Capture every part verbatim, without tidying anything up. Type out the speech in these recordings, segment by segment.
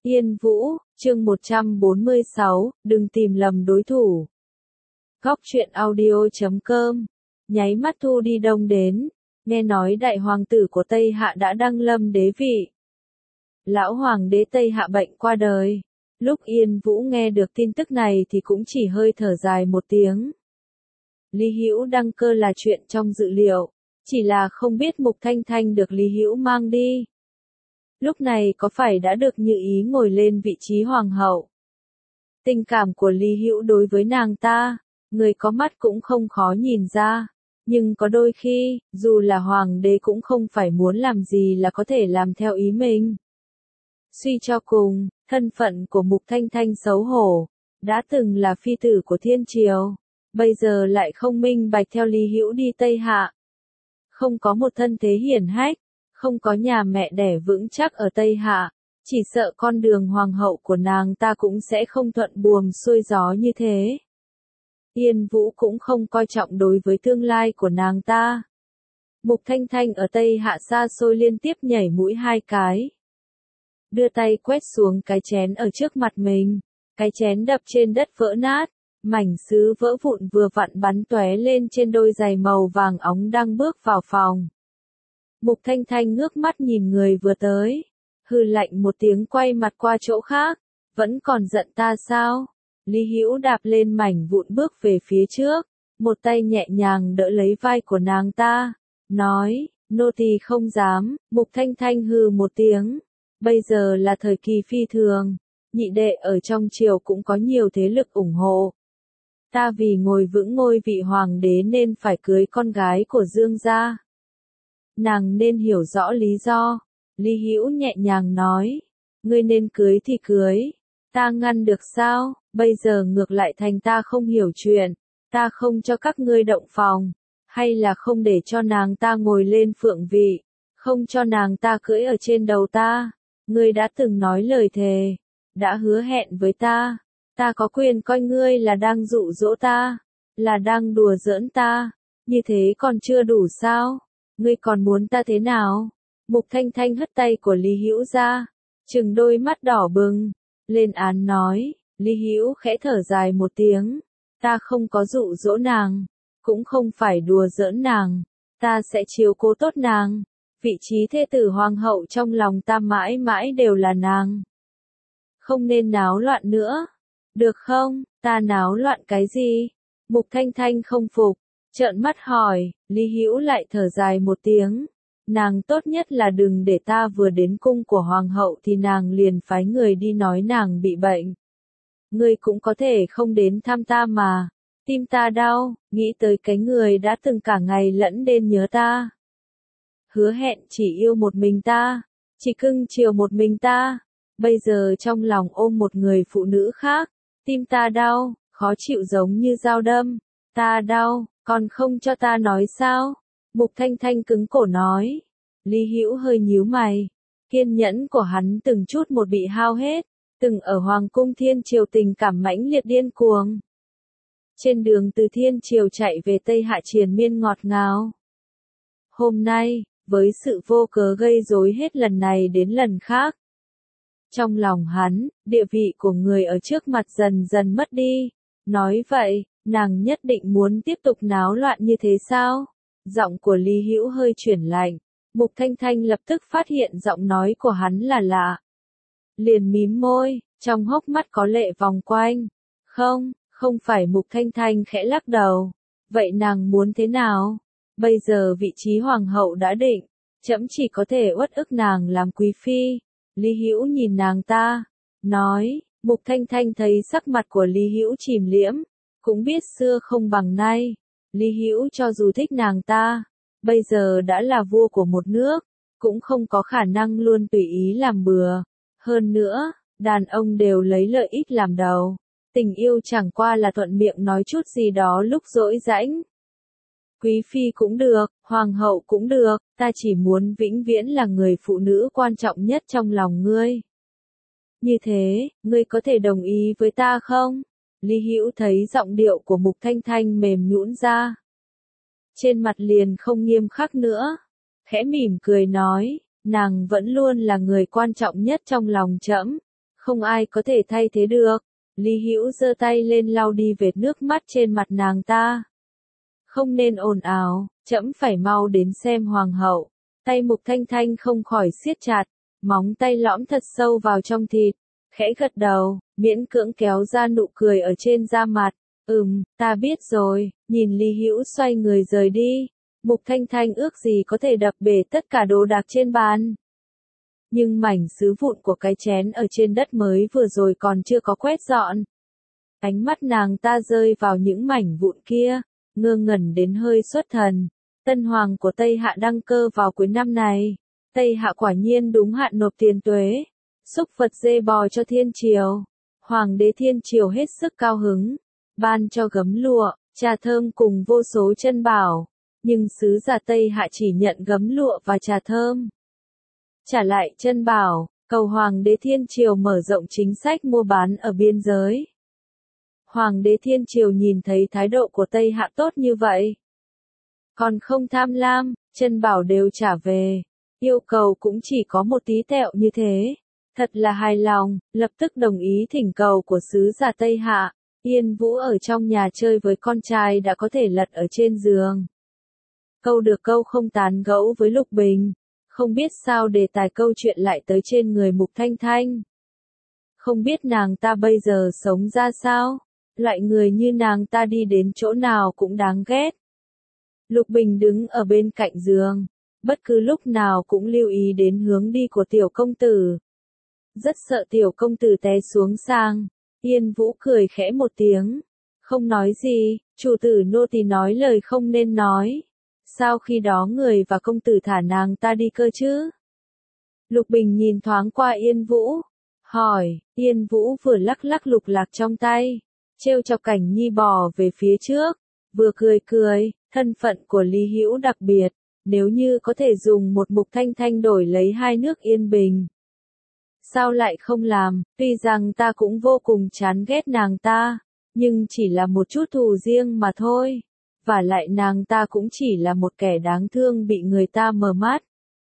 Yên Vũ, chương một trăm bốn mươi sáu, đừng tìm lầm đối thủ. Góc truyện audio chấm com, nháy mắt thu đi đông đến, nghe nói đại hoàng tử của Tây Hạ đã đăng lâm đế vị. Lão hoàng đế Tây Hạ bệnh qua đời. Lúc Yên Vũ nghe được tin tức này thì cũng chỉ hơi thở dài một tiếng. Lý Hữu đăng cơ là chuyện trong dự liệu, chỉ là không biết Mục Thanh Thanh được Lý Hữu mang đi. Lúc này có phải đã được như ý ngồi lên vị trí hoàng hậu? Tình cảm của Lý Hữu đối với nàng ta, người có mắt cũng không khó nhìn ra. Nhưng có đôi khi, dù là hoàng đế cũng không phải muốn làm gì là có thể làm theo ý mình. Suy cho cùng, thân phận của Mục Thanh Thanh xấu hổ, đã từng là phi tử của thiên triều, bây giờ lại không minh bạch theo Lý Hữu đi Tây Hạ. Không có một thân thế hiển hách, không có nhà mẹ đẻ vững chắc ở Tây Hạ, chỉ sợ con đường hoàng hậu của nàng ta cũng sẽ không thuận buồm xuôi gió như thế. Yên Vũ cũng không coi trọng đối với tương lai của nàng ta. Mục Thanh Thanh ở Tây Hạ xa xôi liên tiếp nhảy mũi hai cái. Đưa tay quét xuống cái chén ở trước mặt mình, cái chén đập trên đất vỡ nát, mảnh sứ vỡ vụn vừa vặn bắn tóe lên trên đôi giày màu vàng óng đang bước vào phòng. Mục Thanh Thanh ngước mắt nhìn người vừa tới, hừ lạnh một tiếng quay mặt qua chỗ khác, vẫn còn giận ta sao? Lý Hữu đạp lên mảnh vụn bước về phía trước, một tay nhẹ nhàng đỡ lấy vai của nàng ta, nói, nô tỳ không dám. Mục Thanh Thanh hừ một tiếng, bây giờ là thời kỳ phi thường, nhị đệ ở trong triều cũng có nhiều thế lực ủng hộ. Ta vì ngồi vững ngôi vị hoàng đế nên phải cưới con gái của Dương gia. Nàng nên hiểu rõ lý do. Lý Hữu nhẹ nhàng nói, ngươi nên cưới thì cưới, ta ngăn được sao? Bây giờ ngược lại thành ta không hiểu chuyện, ta không cho các ngươi động phòng, hay là không để cho nàng ta ngồi lên phượng vị, không cho nàng ta cưỡi ở trên đầu ta. Ngươi đã từng nói lời thề, đã hứa hẹn với ta, ta có quyền coi ngươi là đang dụ dỗ ta, là đang đùa giỡn ta, như thế còn chưa đủ sao? Ngươi còn muốn ta thế nào? Mục Thanh Thanh hất tay của Lý Hữu ra, trừng đôi mắt đỏ bừng, lên án nói. Lý Hữu khẽ thở dài một tiếng, ta không có dụ dỗ nàng, cũng không phải đùa giỡn nàng, ta sẽ chiếu cố tốt nàng, vị trí thê tử hoàng hậu trong lòng ta mãi mãi đều là nàng. Không nên náo loạn nữa, được không? Ta náo loạn cái gì? Mục Thanh Thanh không phục, trợn mắt hỏi. Lý Hữu lại thở dài một tiếng, nàng tốt nhất là đừng để ta vừa đến cung của hoàng hậu thì nàng liền phái người đi nói nàng bị bệnh. Ngươi cũng có thể không đến thăm ta mà, tim ta đau, nghĩ tới cái người đã từng cả ngày lẫn đêm nhớ ta. Hứa hẹn chỉ yêu một mình ta, chỉ cưng chiều một mình ta, bây giờ trong lòng ôm một người phụ nữ khác, tim ta đau, khó chịu giống như dao đâm, ta đau, còn không cho ta nói sao? Mục Thanh Thanh cứng cổ nói. Lý Hữu hơi nhíu mày, kiên nhẫn của hắn từng chút một bị hao hết. Từng ở Hoàng cung Thiên Triều tình cảm mãnh liệt điên cuồng. Trên đường từ Thiên Triều chạy về Tây Hạ triền miên ngọt ngào. Hôm nay, với sự vô cớ gây rối hết lần này đến lần khác. Trong lòng hắn, địa vị của người ở trước mặt dần dần mất đi. Nói vậy, nàng nhất định muốn tiếp tục náo loạn như thế sao? Giọng của Lý Hữu hơi chuyển lạnh. Mục Thanh Thanh lập tức phát hiện giọng nói của hắn là lạ. Liền mím môi, trong hốc mắt có lệ vòng quanh. Không, không phải. Mục Thanh Thanh khẽ lắc đầu. Vậy nàng muốn thế nào? Bây giờ vị trí hoàng hậu đã định, trẫm chỉ có thể uất ức nàng làm quý phi. Lý Hữu nhìn nàng ta, nói. Mục Thanh Thanh thấy sắc mặt của Lý Hữu chìm liễm, cũng biết xưa không bằng nay. Lý Hữu cho dù thích nàng ta, bây giờ đã là vua của một nước, cũng không có khả năng luôn tùy ý làm bừa. Hơn nữa, đàn ông đều lấy lợi ích làm đầu. Tình yêu chẳng qua là thuận miệng nói chút gì đó lúc rỗi rãnh. Quý phi cũng được, hoàng hậu cũng được, ta chỉ muốn vĩnh viễn là người phụ nữ quan trọng nhất trong lòng ngươi. Như thế, ngươi có thể đồng ý với ta không? Lý Hữu thấy giọng điệu của Mục Thanh Thanh mềm nhũn ra. Trên mặt liền không nghiêm khắc nữa. Khẽ mỉm cười nói, nàng vẫn luôn là người quan trọng nhất trong lòng trẫm. Không ai có thể thay thế được. Lý Hữu giơ tay lên lau đi vệt nước mắt trên mặt nàng ta. Không nên ồn ào, trẫm phải mau đến xem hoàng hậu. Tay Mục Thanh Thanh không khỏi siết chặt, móng tay lõm thật sâu vào trong thịt, khẽ gật đầu, miễn cưỡng kéo ra nụ cười ở trên da mặt. Ừm, ta biết rồi. Nhìn Lý Hữu xoay người rời đi, Mục Thanh Thanh ước gì có thể đập bể tất cả đồ đạc trên bàn. Nhưng mảnh sứ vụn của cái chén ở trên đất mới vừa rồi còn chưa có quét dọn. Ánh mắt nàng ta rơi vào những mảnh vụn kia, ngơ ngẩn đến hơi xuất thần. Tân hoàng của Tây Hạ đăng cơ vào cuối năm này. Tây Hạ quả nhiên đúng hạn nộp tiền tuế, xúc vật dê bò cho thiên triều. Hoàng đế thiên triều hết sức cao hứng, ban cho gấm lụa, trà thơm cùng vô số chân bảo. Nhưng sứ giả Tây Hạ chỉ nhận gấm lụa và trà thơm. Trả lại chân bảo, cầu Hoàng đế thiên triều mở rộng chính sách mua bán ở biên giới. Hoàng đế thiên triều nhìn thấy thái độ của Tây Hạ tốt như vậy, còn không tham lam, chân bảo đều trả về. Yêu cầu cũng chỉ có một tí tẹo như thế. Thật là hài lòng, lập tức đồng ý thỉnh cầu của sứ giả Tây Hạ. Yên Vũ ở trong nhà chơi với con trai đã có thể lật ở trên giường. Câu được câu không tán gẫu với Lục Bình. Không biết sao đề tài câu chuyện lại tới trên người Mục Thanh Thanh. Không biết nàng ta bây giờ sống ra sao? Loại người như nàng ta đi đến chỗ nào cũng đáng ghét. Lục Bình đứng ở bên cạnh giường, bất cứ lúc nào cũng lưu ý đến hướng đi của tiểu công tử. Rất sợ tiểu công tử té xuống sang. Yên Vũ cười khẽ một tiếng, không nói gì. Chủ tử nô tỳ nói lời không nên nói. Sao khi đó người và công tử thả nàng ta đi cơ chứ? Lục Bình nhìn thoáng qua Yên Vũ, hỏi. Yên Vũ vừa lắc lắc lục lạc trong tay, trêu chọc Cảnh Nhi bò về phía trước, vừa cười cười. Thân phận của Lý Hữu đặc biệt, nếu như có thể dùng một Mục Thanh Thanh đổi lấy hai nước yên bình, sao lại không làm? Tuy rằng ta cũng vô cùng chán ghét nàng ta, nhưng chỉ là một chút thù riêng mà thôi. Và lại nàng ta cũng chỉ là một kẻ đáng thương bị người ta mờ mắt,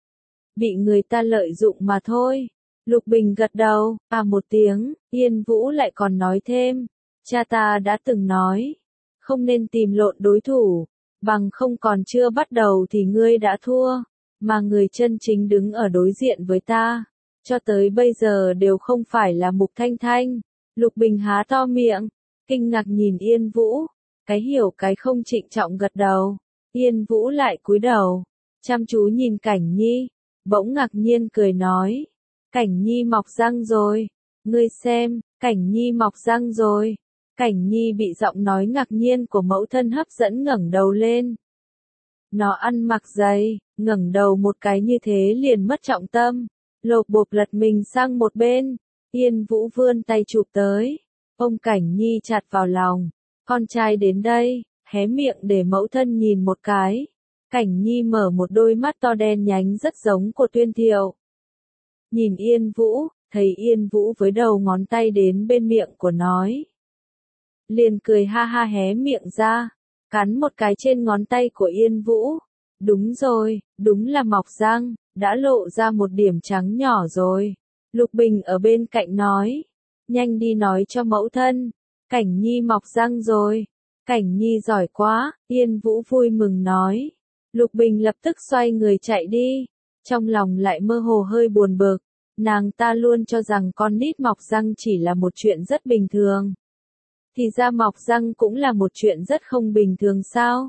bị người ta lợi dụng mà thôi. Lục Bình gật đầu, à một tiếng. Yên Vũ lại còn nói thêm, cha ta đã từng nói, không nên tìm lộn đối thủ, bằng không còn chưa bắt đầu thì ngươi đã thua, mà người chân chính đứng ở đối diện với ta, cho tới bây giờ đều không phải là Mục Thanh Thanh. Lục Bình há to miệng, kinh ngạc nhìn Yên Vũ, cái hiểu cái không trịnh trọng gật đầu. Yên Vũ lại cúi đầu, chăm chú nhìn Cảnh Nhi, bỗng ngạc nhiên cười nói, Cảnh Nhi mọc răng rồi, ngươi xem, Cảnh Nhi mọc răng rồi. Cảnh Nhi bị giọng nói ngạc nhiên của mẫu thân hấp dẫn ngẩng đầu lên. Nó ăn mặc giày, ngẩng đầu một cái như thế liền mất trọng tâm, lộp bộp lật mình sang một bên. Yên Vũ vươn tay chụp tới, ôm Cảnh Nhi chặt vào lòng. Con trai đến đây, hé miệng để mẫu thân nhìn một cái. Cảnh Nhi mở một đôi mắt to đen nhánh rất giống của Tuyên Thiệu. Nhìn Yên Vũ, thấy Yên Vũ với đầu ngón tay đến bên miệng của nói, liền cười ha ha hé miệng ra, cắn một cái trên ngón tay của Yên Vũ. Đúng rồi, đúng là mọc răng, đã lộ ra một điểm trắng nhỏ rồi. Lục Bình ở bên cạnh nói, nhanh đi nói cho mẫu thân, Cảnh Nhi mọc răng rồi. Cảnh Nhi giỏi quá, Yên Vũ vui mừng nói. Lục Bình lập tức xoay người chạy đi, trong lòng lại mơ hồ hơi buồn bực. Nàng ta luôn cho rằng con nít mọc răng chỉ là một chuyện rất bình thường. Thì ra mọc răng cũng là một chuyện rất không bình thường sao?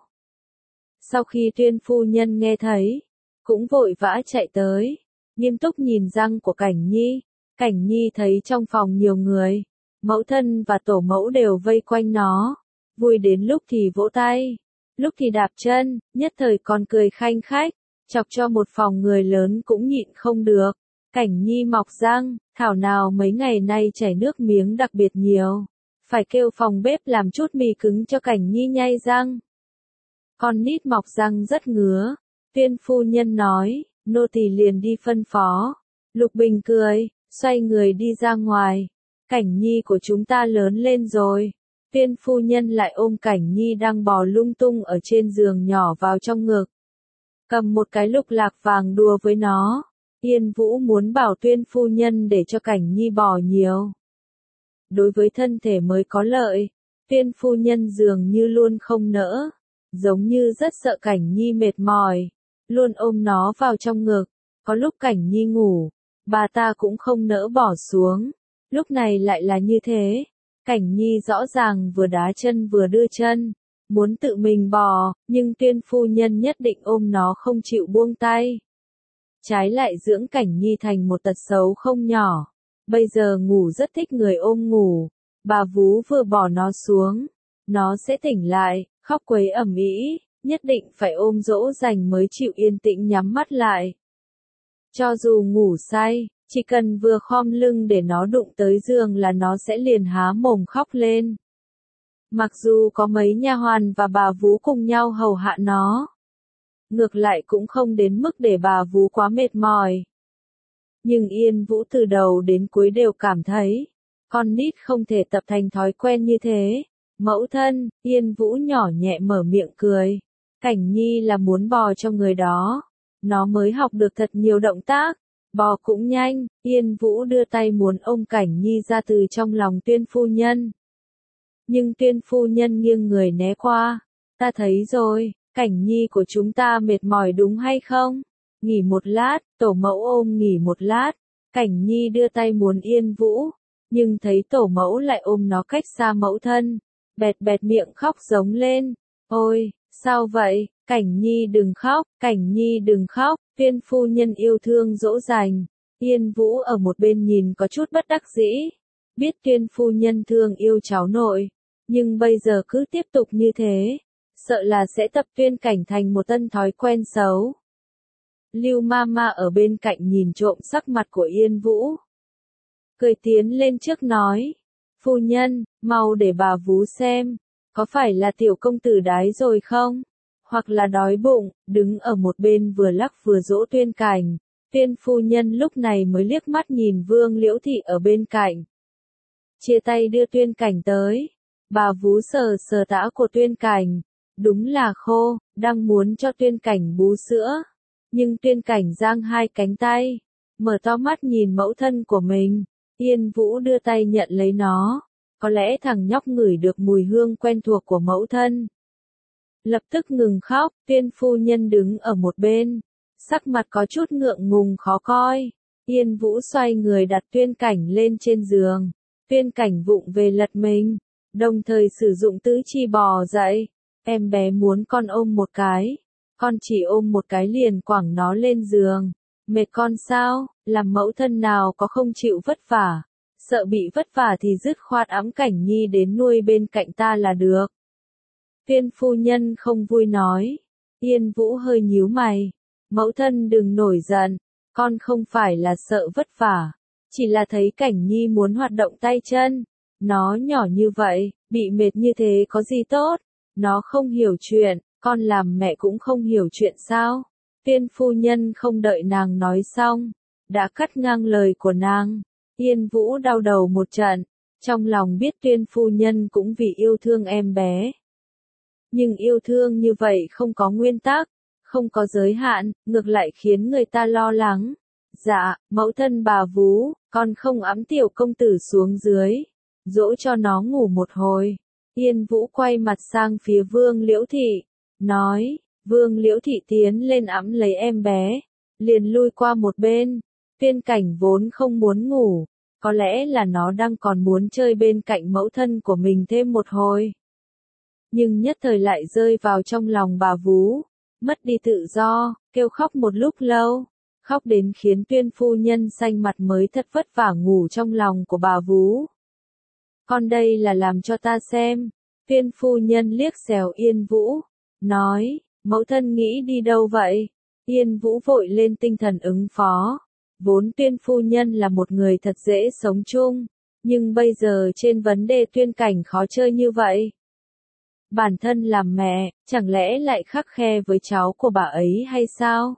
Sau khi Tuyên phu nhân nghe thấy, cũng vội vã chạy tới, nghiêm túc nhìn răng của Cảnh Nhi. Cảnh Nhi thấy trong phòng nhiều người, mẫu thân và tổ mẫu đều vây quanh nó, vui đến lúc thì vỗ tay, lúc thì đạp chân, nhất thời còn cười khanh khách, chọc cho một phòng người lớn cũng nhịn không được. Cảnh Nhi mọc răng, thảo nào mấy ngày nay chảy nước miếng đặc biệt nhiều, phải kêu phòng bếp làm chút mì cứng cho Cảnh Nhi nhai răng. Con nít mọc răng rất ngứa, Tuyên phu nhân nói, nô tỳ liền đi phân phó. Lục Bình cười, xoay người đi ra ngoài. Cảnh Nhi của chúng ta lớn lên rồi. Tuyên phu nhân lại ôm Cảnh Nhi đang bò lung tung ở trên giường nhỏ vào trong ngực, cầm một cái lục lạc vàng đùa với nó. Yên Vũ muốn bảo Tuyên phu nhân để cho Cảnh Nhi bò nhiều. Đối với thân thể mới có lợi, Tuyên phu nhân dường như luôn không nỡ, giống như rất sợ Cảnh Nhi mệt mỏi, luôn ôm nó vào trong ngực. Có lúc Cảnh Nhi ngủ, bà ta cũng không nỡ bỏ xuống, lúc này lại là như thế. Cảnh Nhi rõ ràng vừa đá chân vừa đưa chân, muốn tự mình bò, nhưng Tuyên phu nhân nhất định ôm nó không chịu buông tay. Trái lại dưỡng Cảnh Nhi thành một tật xấu không nhỏ. Bây giờ ngủ rất thích người ôm ngủ, bà vú vừa bỏ nó xuống, nó sẽ tỉnh lại, khóc quấy ầm ĩ, nhất định phải ôm dỗ dành mới chịu yên tĩnh nhắm mắt lại. Cho dù ngủ say, chỉ cần vừa khom lưng để nó đụng tới giường là nó sẽ liền há mồm khóc lên. Mặc dù có mấy nha hoàn và bà vú cùng nhau hầu hạ nó, ngược lại cũng không đến mức để bà vú quá mệt mỏi. Nhưng Yên Vũ từ đầu đến cuối đều cảm thấy, con nít không thể tập thành thói quen như thế. Mẫu thân, Yên Vũ nhỏ nhẹ mở miệng cười. Cảnh Nhi là muốn bò cho người đó. Nó mới học được thật nhiều động tác. Bò cũng nhanh, Yên Vũ đưa tay muốn ôm Cảnh Nhi ra từ trong lòng Tuyên phu nhân. Nhưng Tuyên phu nhân nghiêng người né qua. Ta thấy rồi, Cảnh Nhi của chúng ta mệt mỏi đúng hay không? Nghỉ một lát, tổ mẫu ôm nghỉ một lát. Cảnh Nhi đưa tay muốn Yên Vũ, nhưng thấy tổ mẫu lại ôm nó cách xa mẫu thân. Bẹt bẹt miệng khóc giống lên. Ôi, sao vậy? Cảnh Nhi đừng khóc, Cảnh Nhi đừng khóc. Tuyên phu nhân yêu thương dỗ dành. Yên Vũ ở một bên nhìn có chút bất đắc dĩ. Biết Tuyên phu nhân thương yêu cháu nội, nhưng bây giờ cứ tiếp tục như thế, sợ là sẽ tập Tuyên Cảnh thành một tân thói quen xấu. Lưu Mama ở bên cạnh nhìn trộm sắc mặt của Yên Vũ. Cười tiến lên trước nói. Phu nhân, mau để bà vú xem, có phải là tiểu công tử đái rồi không? Hoặc là đói bụng, đứng ở một bên vừa lắc vừa dỗ Tuyên Cảnh. Tuyên phu nhân lúc này mới liếc mắt nhìn Vương Liễu Thị ở bên cạnh. Chia tay đưa Tuyên Cảnh tới. Bà vú sờ sờ tã của Tuyên Cảnh. Đúng là khô, đang muốn cho Tuyên Cảnh bú sữa. Nhưng Tuyên Cảnh giang hai cánh tay, mở to mắt nhìn mẫu thân của mình. Yên Vũ đưa tay nhận lấy nó. Có lẽ thằng nhóc ngửi được mùi hương quen thuộc của mẫu thân. Lập tức ngừng khóc, Tuyên phu nhân đứng ở một bên. Sắc mặt có chút ngượng ngùng khó coi. Yên Vũ xoay người đặt Tuyên Cảnh lên trên giường. Tuyên Cảnh vụng về lật mình, đồng thời sử dụng tứ chi bò dậy. Em bé muốn con ôm một cái. Con chỉ ôm một cái liền quẳng nó lên giường. Mệt con sao? Làm mẫu thân nào có không chịu vất vả. Sợ bị vất vả thì dứt khoát ẵm Cảnh Nhi đến nuôi bên cạnh ta là được. Tuyên phu nhân không vui nói. Yên Vũ hơi nhíu mày. Mẫu thân đừng nổi giận. Con không phải là sợ vất vả. Chỉ là thấy Cảnh Nhi muốn hoạt động tay chân. Nó nhỏ như vậy, bị mệt như thế có gì tốt. Nó không hiểu chuyện. Con làm mẹ cũng không hiểu chuyện sao? Tuyên phu nhân không đợi nàng nói xong, đã cắt ngang lời của nàng. Yên Vũ đau đầu một trận, trong lòng biết Tuyên phu nhân cũng vì yêu thương em bé. Nhưng yêu thương như vậy không có nguyên tắc, không có giới hạn, ngược lại khiến người ta lo lắng. Dạ, mẫu thân bà vú, con không ẵm tiểu công tử xuống dưới, dỗ cho nó ngủ một hồi. Yên Vũ quay mặt sang phía Vương Liễu Thị, nói. Vương Liễu Thị tiến lên ẵm lấy em bé, liền lui qua một bên. Tuyên Cảnh vốn không muốn ngủ, có lẽ là nó đang còn muốn chơi bên cạnh mẫu thân của mình thêm một hồi. Nhưng nhất thời lại rơi vào trong lòng bà vú, mất đi tự do, kêu khóc một lúc lâu, khóc đến khiến Tuyên phu nhân xanh mặt mới thật vất vả ngủ trong lòng của bà vú. Con đây là làm cho ta xem. Tuyên phu nhân liếc xéo Yên Vũ, nói. Mẫu thân nghĩ đi đâu vậy? Yên Vũ vội lên tinh thần ứng phó. Vốn Tuyên phu nhân là một người thật dễ sống chung, nhưng bây giờ trên vấn đề Tuyên Cảnh khó chơi như vậy. Bản thân làm mẹ, chẳng lẽ lại khắt khe với cháu của bà ấy hay sao?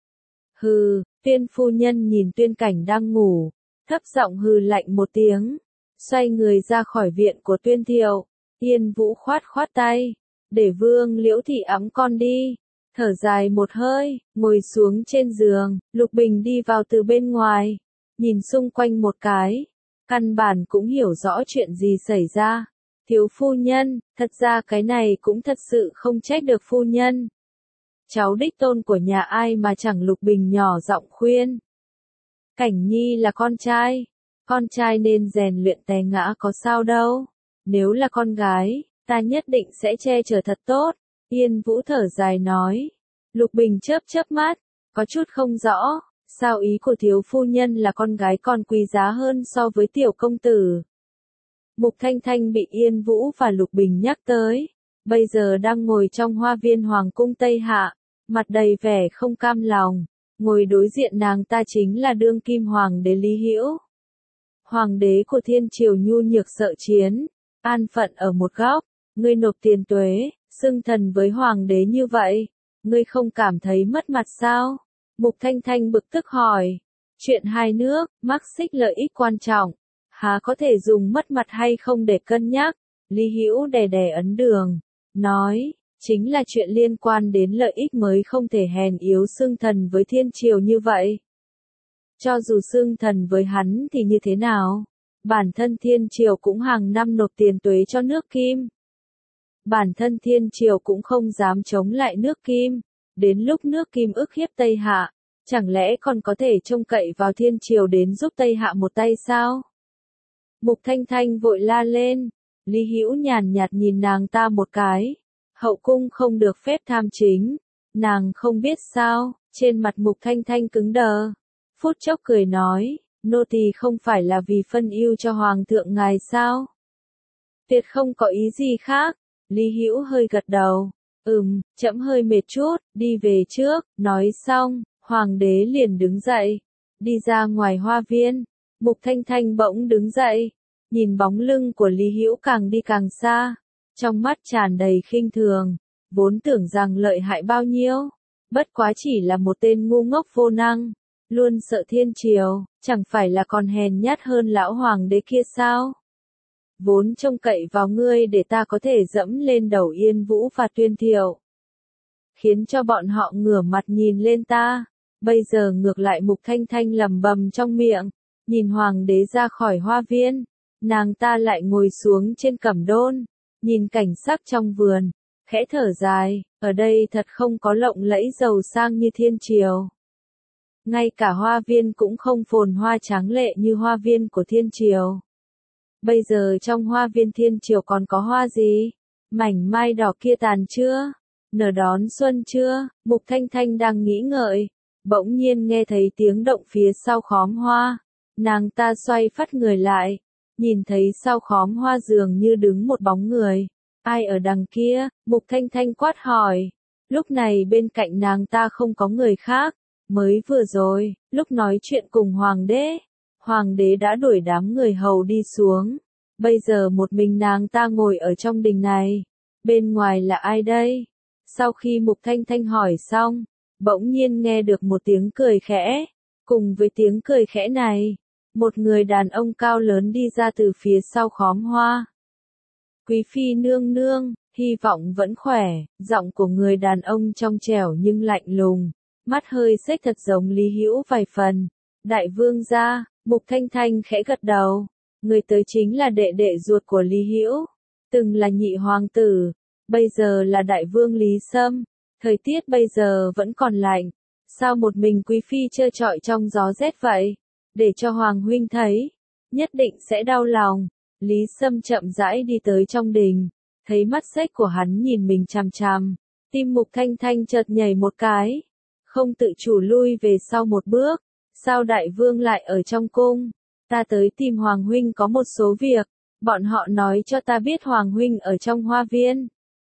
Hừ, Tuyên phu nhân nhìn Tuyên Cảnh đang ngủ, thấp giọng hừ lạnh một tiếng, xoay người ra khỏi viện của Tuyên Thiệu. Yên Vũ khoát khoát tay. Để Vương Liễu Thị ẵm con đi. Thở dài một hơi, ngồi xuống trên giường, Lục Bình đi vào từ bên ngoài, nhìn xung quanh một cái, căn bản cũng hiểu rõ chuyện gì xảy ra. Thiếu phu nhân, thật ra cái này cũng thật sự không trách được phu nhân. Cháu đích tôn của nhà ai mà chẳng, Lục Bình nhỏ giọng khuyên. Cảnh Nhi là con trai, con trai nên rèn luyện té ngã có sao đâu. Nếu là con gái, ta nhất định sẽ che chở thật tốt. Yên Vũ thở dài nói. Lục Bình chớp chớp mắt, có chút không rõ, sao ý của thiếu phu nhân là con gái còn quý giá hơn so với tiểu công tử. Mục Thanh Thanh bị Yên Vũ và Lục Bình nhắc tới, bây giờ đang ngồi trong hoa viên Hoàng cung Tây Hạ, mặt đầy vẻ không cam lòng, ngồi đối diện nàng ta chính là đương kim hoàng đế Lý Hữu. Hoàng đế của thiên triều nhu nhược sợ chiến, an phận ở một góc, ngươi nộp tiền tuế, xưng thần với hoàng đế như vậy, ngươi không cảm thấy mất mặt sao? Mục Thanh Thanh bực tức hỏi, chuyện hai nước, mắc xích lợi ích quan trọng, há có thể dùng mất mặt hay không để cân nhắc? Lý Hữu đè đè ấn đường, nói, chính là chuyện liên quan đến lợi ích mới không thể hèn yếu xưng thần với thiên triều như vậy. Cho dù xưng thần với hắn thì như thế nào? Bản thân thiên triều cũng hàng năm nộp tiền tuế cho nước Kim. Bản thân thiên triều cũng không dám chống lại nước Kim. Đến lúc nước Kim ức hiếp Tây Hạ, chẳng lẽ còn có thể trông cậy vào thiên triều đến giúp Tây Hạ một tay sao? Mục Thanh Thanh vội la lên. Lý Hữu nhàn nhạt nhìn nàng ta một cái. Hậu cung không được phép tham chính. Nàng không biết sao, trên mặt Mục Thanh Thanh cứng đờ. Phút chốc cười nói, nô tỳ không phải là vì phân ưu cho hoàng thượng ngài sao? Tuyệt không có ý gì khác. Lý Hữu hơi gật đầu. Ừm, trẫm hơi mệt chút, đi về trước. Nói xong, hoàng đế liền đứng dậy, đi ra ngoài hoa viên. Mục Thanh Thanh bỗng đứng dậy, nhìn bóng lưng của Lý Hữu càng đi càng xa, trong mắt tràn đầy khinh thường, vốn tưởng rằng lợi hại bao nhiêu, bất quá chỉ là một tên ngu ngốc vô năng, luôn sợ thiên triều, chẳng phải là còn hèn nhát hơn lão hoàng đế kia sao? Vốn trông cậy vào ngươi để ta có thể dẫm lên đầu Yên Vũ và Tuyên Thiệu, khiến cho bọn họ ngửa mặt nhìn lên ta, bây giờ ngược lại Mục Thanh Thanh lẩm bẩm trong miệng, nhìn hoàng đế ra khỏi hoa viên, nàng ta lại ngồi xuống trên cẩm đôn, nhìn cảnh sắc trong vườn, khẽ thở dài, ở đây thật không có lộng lẫy giàu sang như thiên triều. Ngay cả hoa viên cũng không phồn hoa tráng lệ như hoa viên của thiên triều. Bây giờ trong hoa viên thiên triều còn có hoa gì? Mảnh mai đỏ kia tàn chưa? Nở đón xuân chưa? Mục Thanh Thanh đang nghĩ ngợi, bỗng nhiên nghe thấy tiếng động phía sau khóm hoa. Nàng ta xoay phắt người lại, nhìn thấy sau khóm hoa dường như đứng một bóng người. Ai ở đằng kia? Mục Thanh Thanh quát hỏi. Lúc này bên cạnh nàng ta không có người khác. Mới vừa rồi, lúc nói chuyện cùng hoàng đế, hoàng đế đã đuổi đám người hầu đi xuống. Bây giờ một mình nàng ta ngồi ở trong đình này. Bên ngoài là ai đây? Sau khi Mục Thanh Thanh hỏi xong, bỗng nhiên nghe được một tiếng cười khẽ. Cùng với tiếng cười khẽ này, một người đàn ông cao lớn đi ra từ phía sau khóm hoa. Quý phi nương nương, hy vọng vẫn khỏe. Giọng của người đàn ông trong trẻo nhưng lạnh lùng, mắt hơi xếch thật giống Lý Hữu vài phần. Đại vương gia. Mục Thanh Thanh khẽ gật đầu. Người tới chính là đệ đệ ruột của Lý Hữu, từng là nhị hoàng tử, bây giờ là đại vương Lý Sâm. Thời tiết bây giờ vẫn còn lạnh, sao một mình quý phi trơ trọi trong gió rét vậy? Để cho hoàng huynh thấy, nhất định sẽ đau lòng. Lý Sâm chậm rãi đi tới trong đình, thấy mắt xếch của hắn nhìn mình chằm chằm, tim Mục Thanh Thanh chợt nhảy một cái, không tự chủ lui về sau một bước. Sao đại vương lại ở trong cung? Ta tới tìm hoàng huynh có một số việc, bọn họ nói cho ta biết hoàng huynh ở trong hoa viên.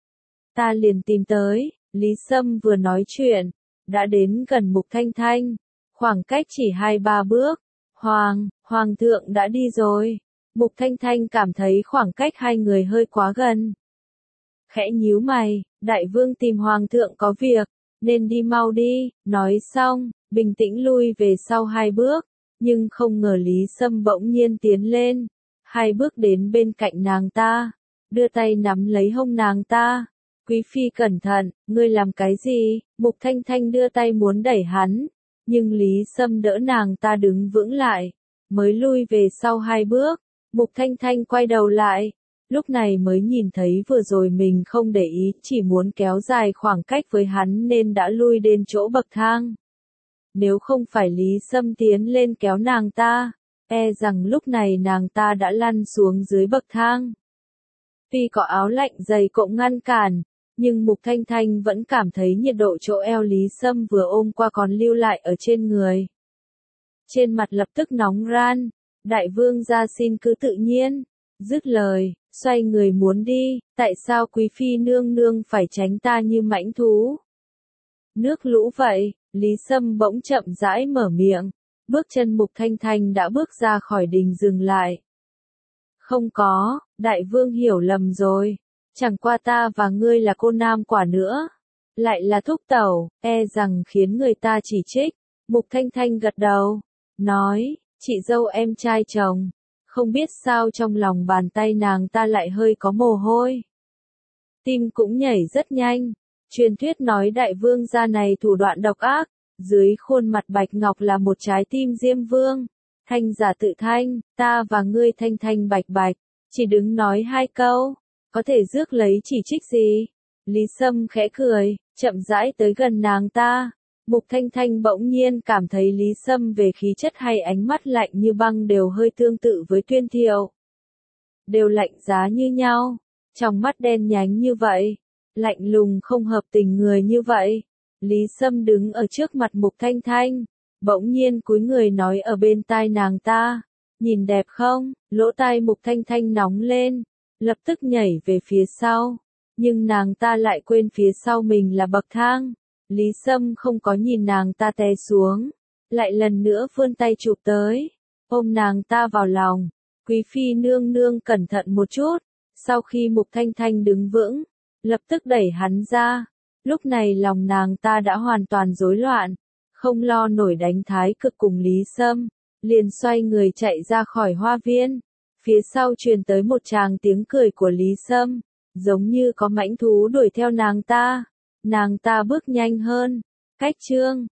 Ta liền tìm tới. Lý Sâm vừa nói chuyện, đã đến gần Mục Thanh Thanh, khoảng cách chỉ hai ba bước. Hoàng, hoàng thượng đã đi rồi. Mục Thanh Thanh cảm thấy khoảng cách hai người hơi quá gần. Khẽ nhíu mày, đại vương tìm hoàng thượng có việc, nên đi mau đi. Nói xong, bình tĩnh lui về sau hai bước, nhưng không ngờ Lý Sâm bỗng nhiên tiến lên, hai bước đến bên cạnh nàng ta, đưa tay nắm lấy hông nàng ta, Quý phi cẩn thận, ngươi làm cái gì? Mục Thanh Thanh đưa tay muốn đẩy hắn, nhưng Lý Sâm đỡ nàng ta đứng vững lại, mới lui về sau hai bước. Mục Thanh Thanh quay đầu lại, lúc này mới nhìn thấy vừa rồi mình không để ý, chỉ muốn kéo dài khoảng cách với hắn nên đã lui đến chỗ bậc thang. Nếu không phải Lý Sâm tiến lên kéo nàng ta, e rằng lúc này nàng ta đã lăn xuống dưới bậc thang. Tuy có áo lạnh dày cộng ngăn cản, nhưng Mục Thanh Thanh vẫn cảm thấy nhiệt độ chỗ eo Lý Sâm vừa ôm qua còn lưu lại ở trên người. Trên mặt lập tức nóng ran, đại vương gia xin cứ tự nhiên. Dứt lời, xoay người muốn đi, tại sao quý phi nương nương phải tránh ta như mãnh thú? Nước lũ vậy, Lý Sâm bỗng chậm rãi mở miệng, bước chân Mục Thanh Thanh đã bước ra khỏi đình dừng lại. Không có, đại vương hiểu lầm rồi, chẳng qua ta và ngươi là cô nam quả nữa, lại là thúc tẩu, e rằng khiến người ta chỉ trích. Mục Thanh Thanh gật đầu, nói, chị dâu em trai chồng. Không biết sao trong lòng bàn tay nàng ta lại hơi có mồ hôi. Tim cũng nhảy rất nhanh. Truyền thuyết nói đại vương gia này thủ đoạn độc ác, dưới khuôn mặt bạch ngọc là một trái tim Diêm Vương. Thanh giả tự thanh, ta và ngươi thanh thanh bạch bạch, chỉ đứng nói hai câu, có thể rước lấy chỉ trích gì? Lý Sâm khẽ cười, chậm rãi tới gần nàng ta. Mục Thanh Thanh bỗng nhiên cảm thấy Lý Sâm về khí chất hay ánh mắt lạnh như băng đều hơi tương tự với Tuyên Thiệu. Đều lạnh giá như nhau, trong mắt đen nhánh như vậy, lạnh lùng không hợp tình người như vậy. Lý Sâm đứng ở trước mặt Mục Thanh Thanh, bỗng nhiên cúi người nói ở bên tai nàng ta, nhìn đẹp không? Lỗ tai Mục Thanh Thanh nóng lên, lập tức nhảy về phía sau, nhưng nàng ta lại quên phía sau mình là bậc thang. Lý Sâm không có nhìn nàng ta té xuống, lại lần nữa vươn tay chụp tới, ôm nàng ta vào lòng. Quý phi nương nương cẩn thận một chút. Sau khi Mục Thanh Thanh đứng vững, lập tức đẩy hắn ra. Lúc này lòng nàng ta đã hoàn toàn rối loạn, không lo nổi đánh thái cực cùng Lý Sâm, liền xoay người chạy ra khỏi hoa viên. Phía sau truyền tới một tràng tiếng cười của Lý Sâm, giống như có mãnh thú đuổi theo nàng ta. Nàng ta bước nhanh hơn, cách chương